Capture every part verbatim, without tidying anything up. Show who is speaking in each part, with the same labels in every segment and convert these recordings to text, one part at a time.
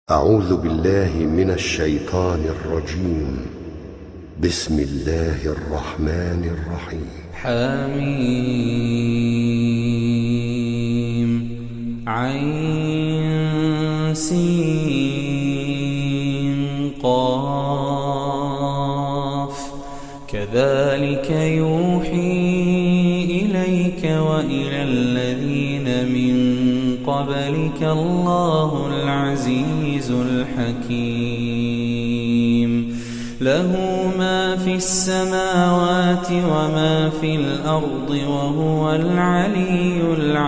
Speaker 1: أعوذ بالله من الشيطان الرجيم. بسم الله الرحمن الرحيم.
Speaker 2: حميم عين سين قاف كذلك يوحي إليك وإلى الذين من قبلك الله العزيز الحكيم. له ما في السماوات وما في الأرض وهو العلي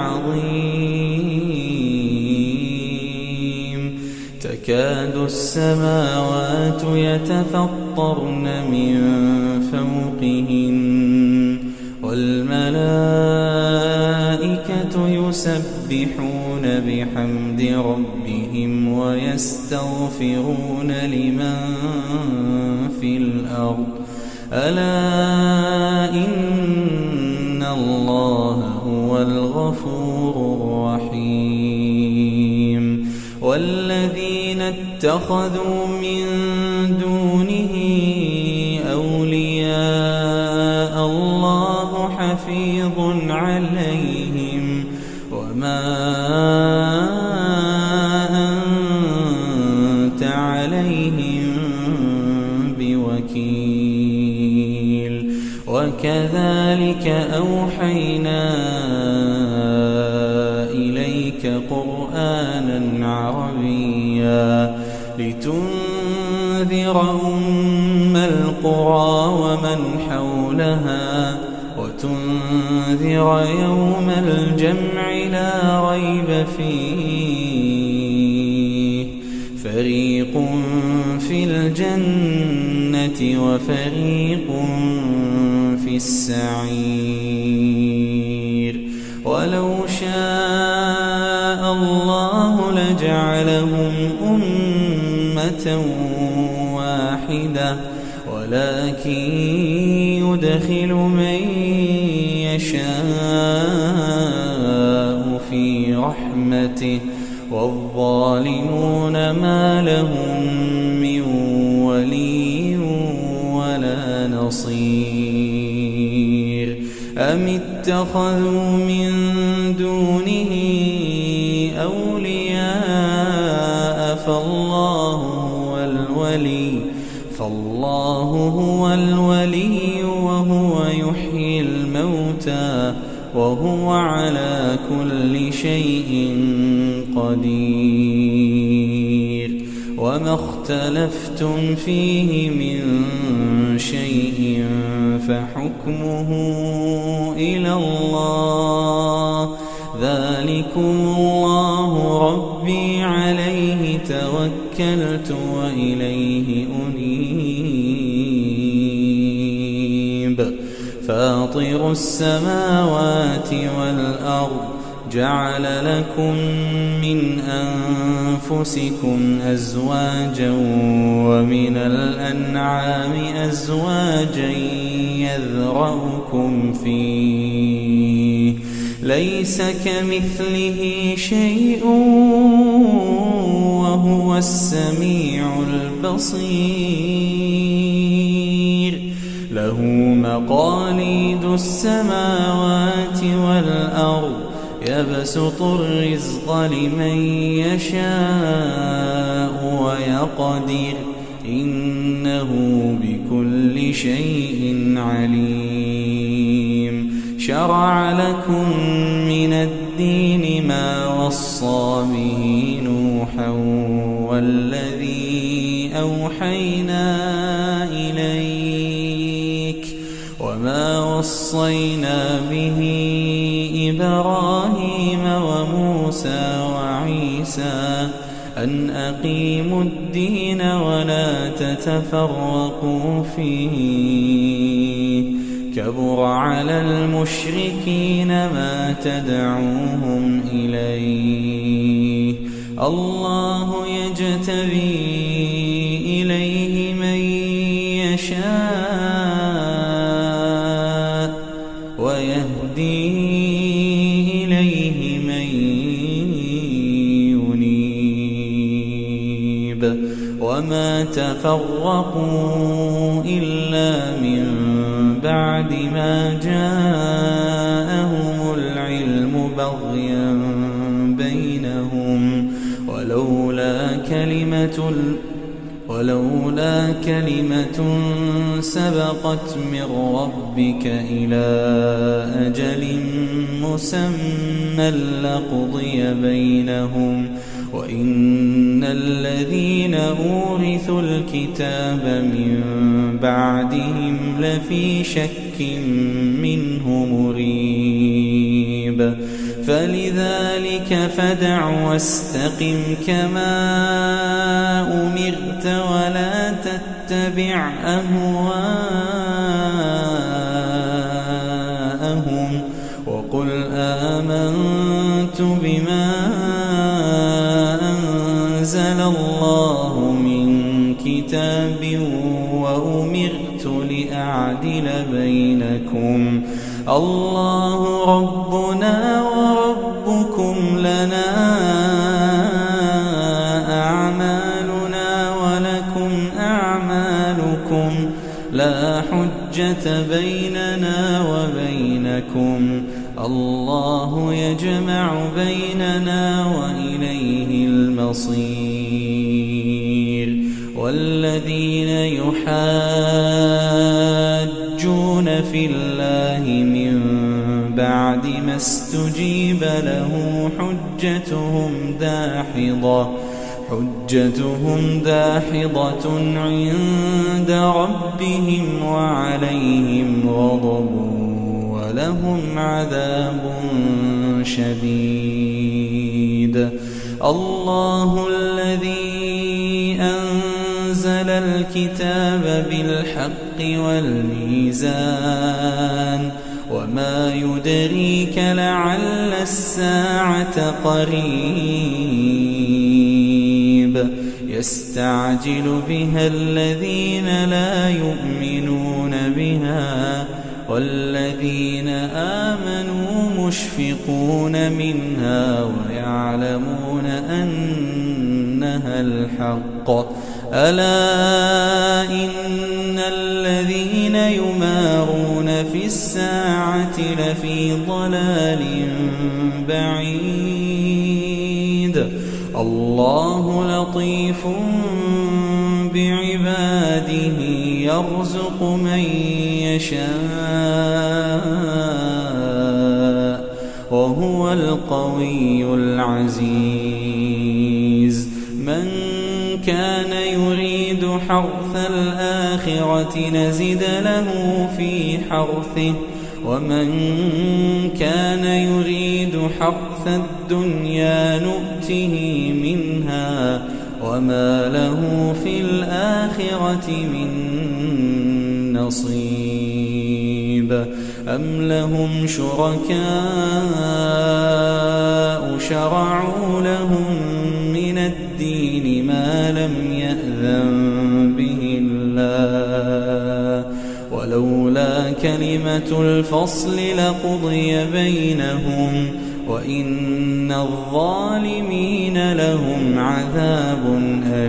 Speaker 2: العظيم. تكاد السماوات يتفطرن من فوقهن والملائكة يسبحون بحمد ربهم ويستغفرون لمن في الأرض ألا إن الله هو الغفور الرحيم. والذين اتخذوا من دونه أولياء الله حفيظ عليهم وما أنت عليهم بوكيل. وكذلك أوحينا إليك قرآنا عربيا لتنذر أم القرى ومن حولها وتنذر يوم الجمع لا ريب فيه فريق في الجنة وفريق في السعير. ولو شاء الله لجعلهم أمة واحدة ولكن يدخل من يشاء في رحمته والظالمون ما لهم من ولي ولا نصير. أم اتخذوا من دونه أولياء فالله هو الولي فالله هو الولي وهو يحيي الموتى وهو على كل شيء قدير. وما اختلفتم فيه من شيء فحكمه إلى الله ذلكم الله ربي عليه توكلت وإليه أنيب. فاطر السماوات والأرض جعل لكم من أنفسكم أزواجا ومن الأنعام أزواجا يذرأكم فيه ليس كمثله شيء وهو السميع البصير. له مقاليد السماوات والأرض يبسط الرزق لمن يشاء ويقدر إنه بكل شيء عليم. شرع لكم من الدين ما وصى به نوحا والذي أوحينا إليك وما وصينا به إبراهيم وموسى وعيسى أن أقيموا الدين ولا تتفرقوا فيه كبر على المشركين ما تدعوهم إليه. الله يجتبي إليه من يشاء ويهدي إليه من ينيب. وما تفرقوا إلا من بعد ما جاءهم العلم بغيا بينهم ولولا كلمة ولولا كلمة سبقت من ربك إلى أجل مسمى لقضي بينهم وإن الذين أورثوا الكتاب من بعدهم لفي شك منه مريب فلذلك فادع واستقم كما أمرت ولا تتبع أهواءهم وقل آمنت بما أنزل الله من كتاب وأمرت لأعدل بينكم الله ربنا وربكم لنا أعمالنا ولكم أعمالكم لا حجة بيننا وبينكم الله يجمع بيننا وإليه المصير والذين يحاجون في الله من بعد ما استجيب له حجتهم داحضة حجتهم داحضة عند ربهم وعليهم غضب ولهم عذاب شديد الله الذي أنزل الكتاب بالحق والميزان وما يدريك لعل الساعة قريب يستعجل بها الذين لا يؤمنون بها والذين آمنوا مشفقون منها ويعلمون أنها الحق ألا إن الذين يمارون في الساعة لفي ضلال بعيد الله لطيف بعباده يرزق من يشاء وهو القوي العزيز من كان يريد حرث الآخرة نزد له في حرثه ومن كان يريد حرث الدنيا نؤته منها وما له في الآخرة من نصيب أم لهم شركاء شرعوا لهم من الدين ما لم يأذن به الله ولولا كلمة الفصل لقضي بينهم وإن الظالمين لهم عذاب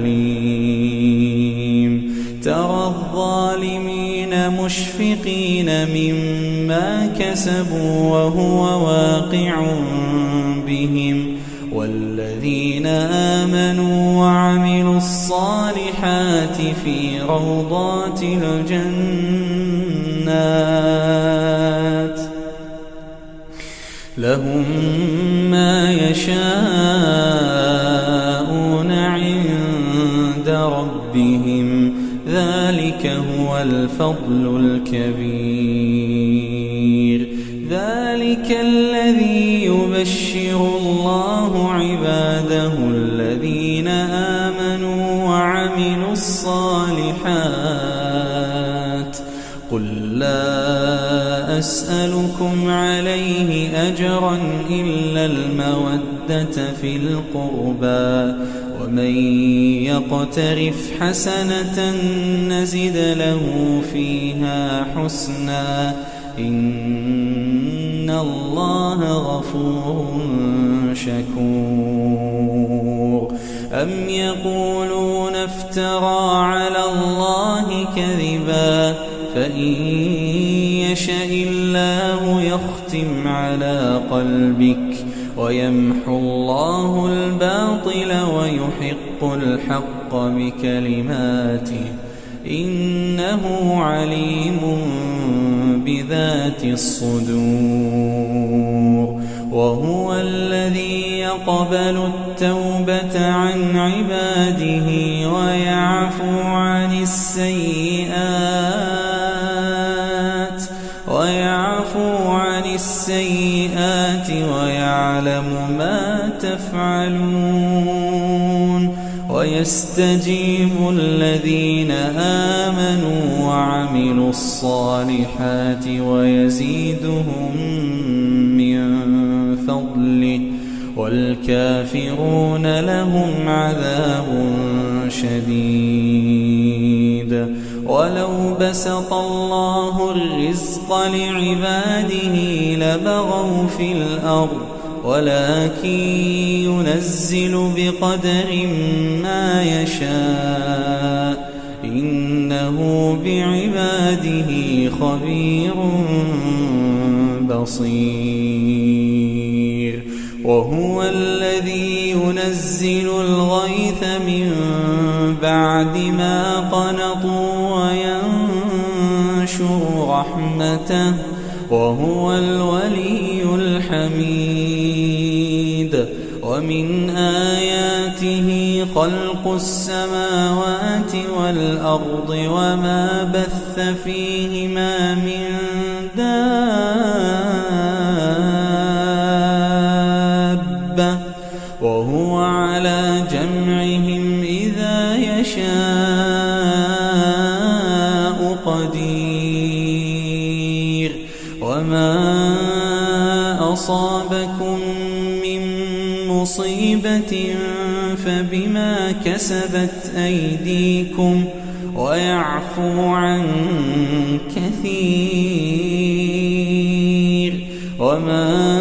Speaker 2: أليم ترى الظالمين مشفقين مما كسبوا وهو واقع بهم والذين آمنوا وعملوا الصالحات في روضات الجنات لهم ما يشاءون عند ربهم ذلك هو الفضل الكبير ذلك الذي يبشر الله عباده الذين آمنوا وعملوا الصالحات قل لا أسألكم عليه أجرا إلا المودة في القربى ومن يقترف حسنة نزد له فيها حسنا إن الله غفور شكور أم يقولون افترى على الله كذبا فإن يشأ الله يختم على قلبك ويمحو الله الباطل ويحق الحق بكلماته إنه عليم بذات الصدور وهو الذي يقبل التوبة عن عباده ويعفو عن السيئات ويعفو عن السيئات ويعلم ما تفعلون ويستجيب الذين آمنوا وعملوا الصالحات ويزيدهم من فضله والكافرون لهم عذاب شديد ولو بسط الله الرزق لعباده لبغوا في الأرض ولكن ينزل بقدر ما يشاء إنه بعباده خبير بصير وهو الذي ينزل الغيث من بعد ما قنطوا وينشر رحمته وهو الولي الحميد ومن آياته خلق السماوات والأرض وما بث فيهما من دابة وهو على جمعهم إذا يشاء قدير وما أصابكم من مصيبة فبما كسبت أيديكم ويعفو عن كثير وما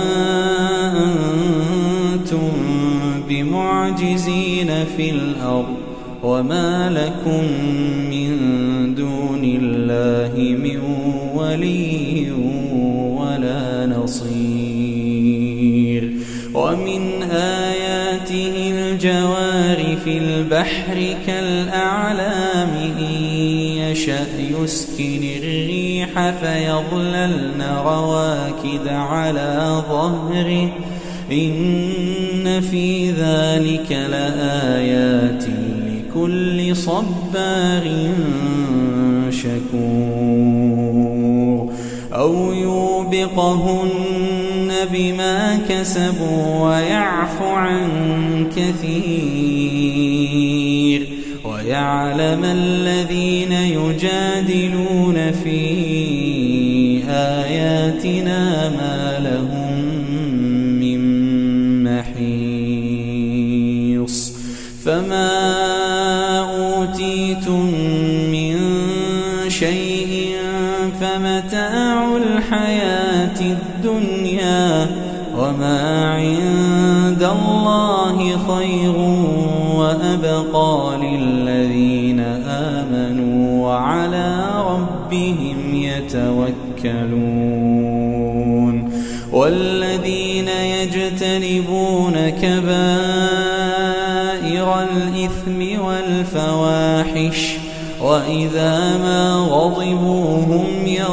Speaker 2: أنتم بمعجزين في الأرض وما لكم من دون الله من ولي ولا نصير ومن آياته الجوار في البحر كالأعلام إن يشأ يسكن الريح فيظللن رواكد على ظهره إن في ذلك لآيات لكل صبار شكور أو يوبقهن بما كسبوا ويعفو عن كثير ويعلم الذين يجادلون في آياتنا ما لهم من محيص فما أوتيتم من شيء فمتاع الحياة الدنيا وما عند الله خير وأبقى للذين آمنوا وعلى ربهم يتوكلون والذين يجتنبون كبائر الإثم والفواحش وإذا ما غضبوا هم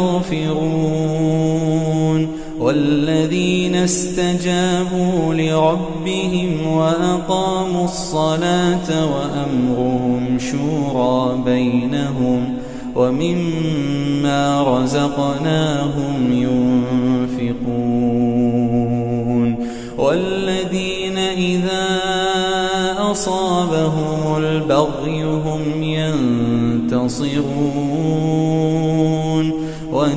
Speaker 2: يغفرون والذين استجابوا لربهم وأقاموا الصلاة وأمرهم شورى بينهم ومما رزقناهم ينفقون والذين إذا أصابهم البغي هم ينتصرون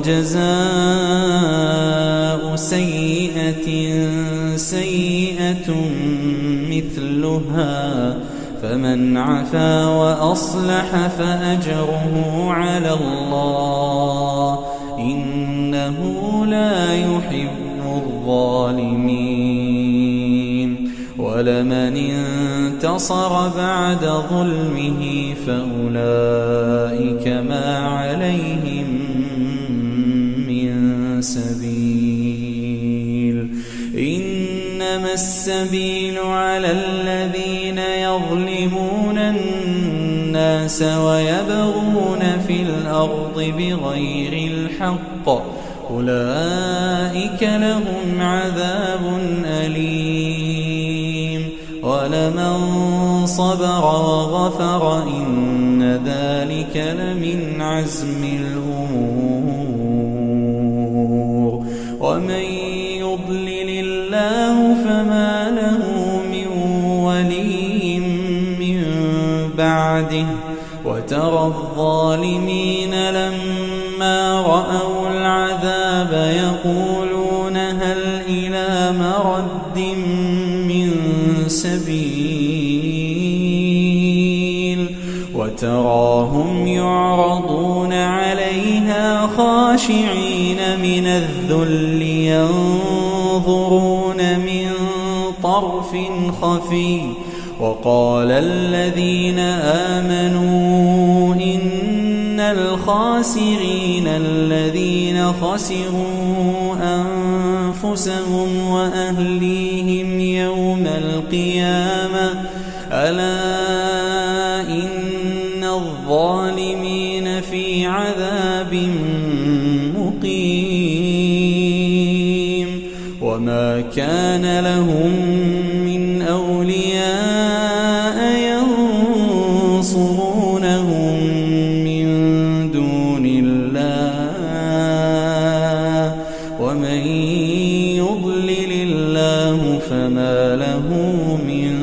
Speaker 2: وجزاء سيئة سيئة مثلها فمن عفا وأصلح فأجره على الله إنه لا يحب الظالمين ولمن انتصر بعد ظلمه فأولئك ما عليهم من سبيل إنما السبيل على الذين يظلمون الناس ويبغون في الأرض بغير الحق أولئك لهم عذاب أليم ولمن صبر وغفر إن ذلك لمن عزم الأمور ومن يضلل الله فما له من ولي من بعده وترى الظالمين لما رأوا العذاب يقولون هل إلى مرد من سبيل وتراهم يعرضون عليها خاشعين من الذل ينظرون من طرف خفي وقال الذين آمنوا إن الخاسرين الذين خسروا أنفسهم وأهليهم يوم القيامة ألا إن الظالمين في عذاب مقيم وما كان لهم من أولياء ينصرونهم من دون الله ومن يضلل الله فما له من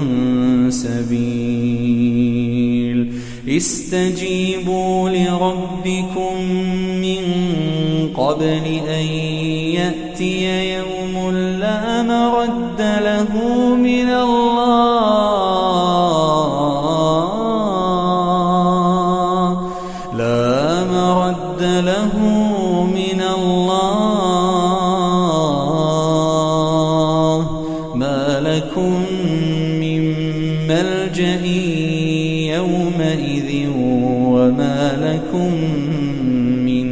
Speaker 2: سبيل استجيبوا لربكم من قبل أن يأتي يوم لا مرد له من الله لا مرد له من الله ما لكم من ملجأ يومئذ وما لكم من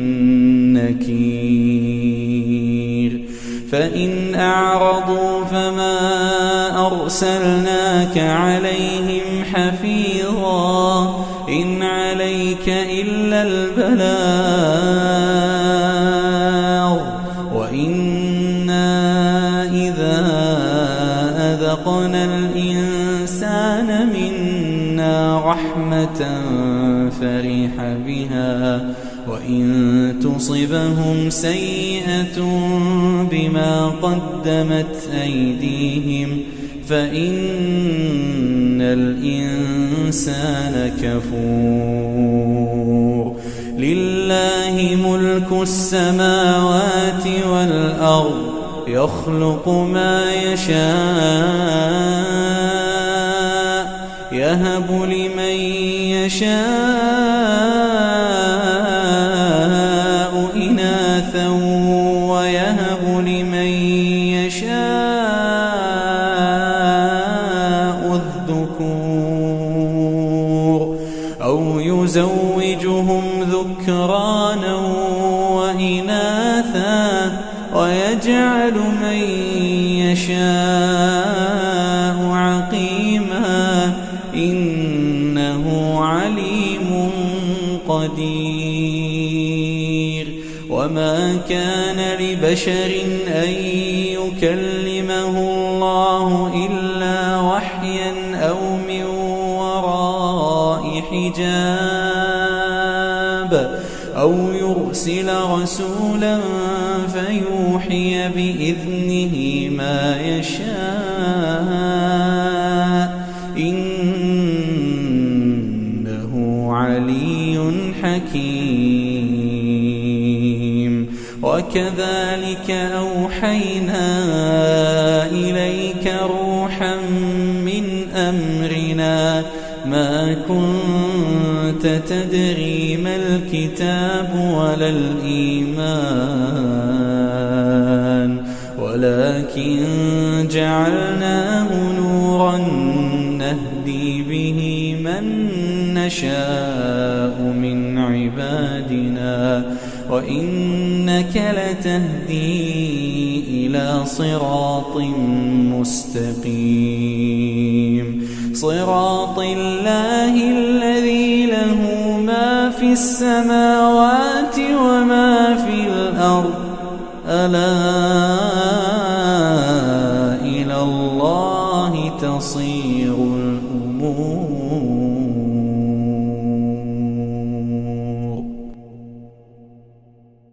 Speaker 2: نكير فإن أعرضوا فما أرسلناك عليهم حفيظا إن عليك إلا البلاغ وإنا إذا أذقنا الإنسان منا رحمة فرح بها وإن تصبهم سيئة بما قدمت أيديهم فإن الإنسان كفور لله ملك السماوات والأرض يخلق ما يشاء يهب لمن يشاء إناثا ويهب لمن يشاء الذكور أو يزوجهم ذكرانا وإناثا ويجعل من يشاء عقيما إنه عليم قدير وما كان لبشر أن يكلمه الله إلا وحيا أو من وراء حجاب أو يرسل رسولا فيوحي بإذنه ما يشاء إنه علي حكيم وكذلك أوحينا إليك روحا من أمرنا ما كنت تدري ما الكتاب ولا الإيمان ولكن جعلناه نورا نورا نهدي به من نشاء من عبادنا وإنك لتهدي إلى صراط مستقيم صراط الله الذي له ما في السماوات وما في الأرض ألا إلى الله تصير الأمور.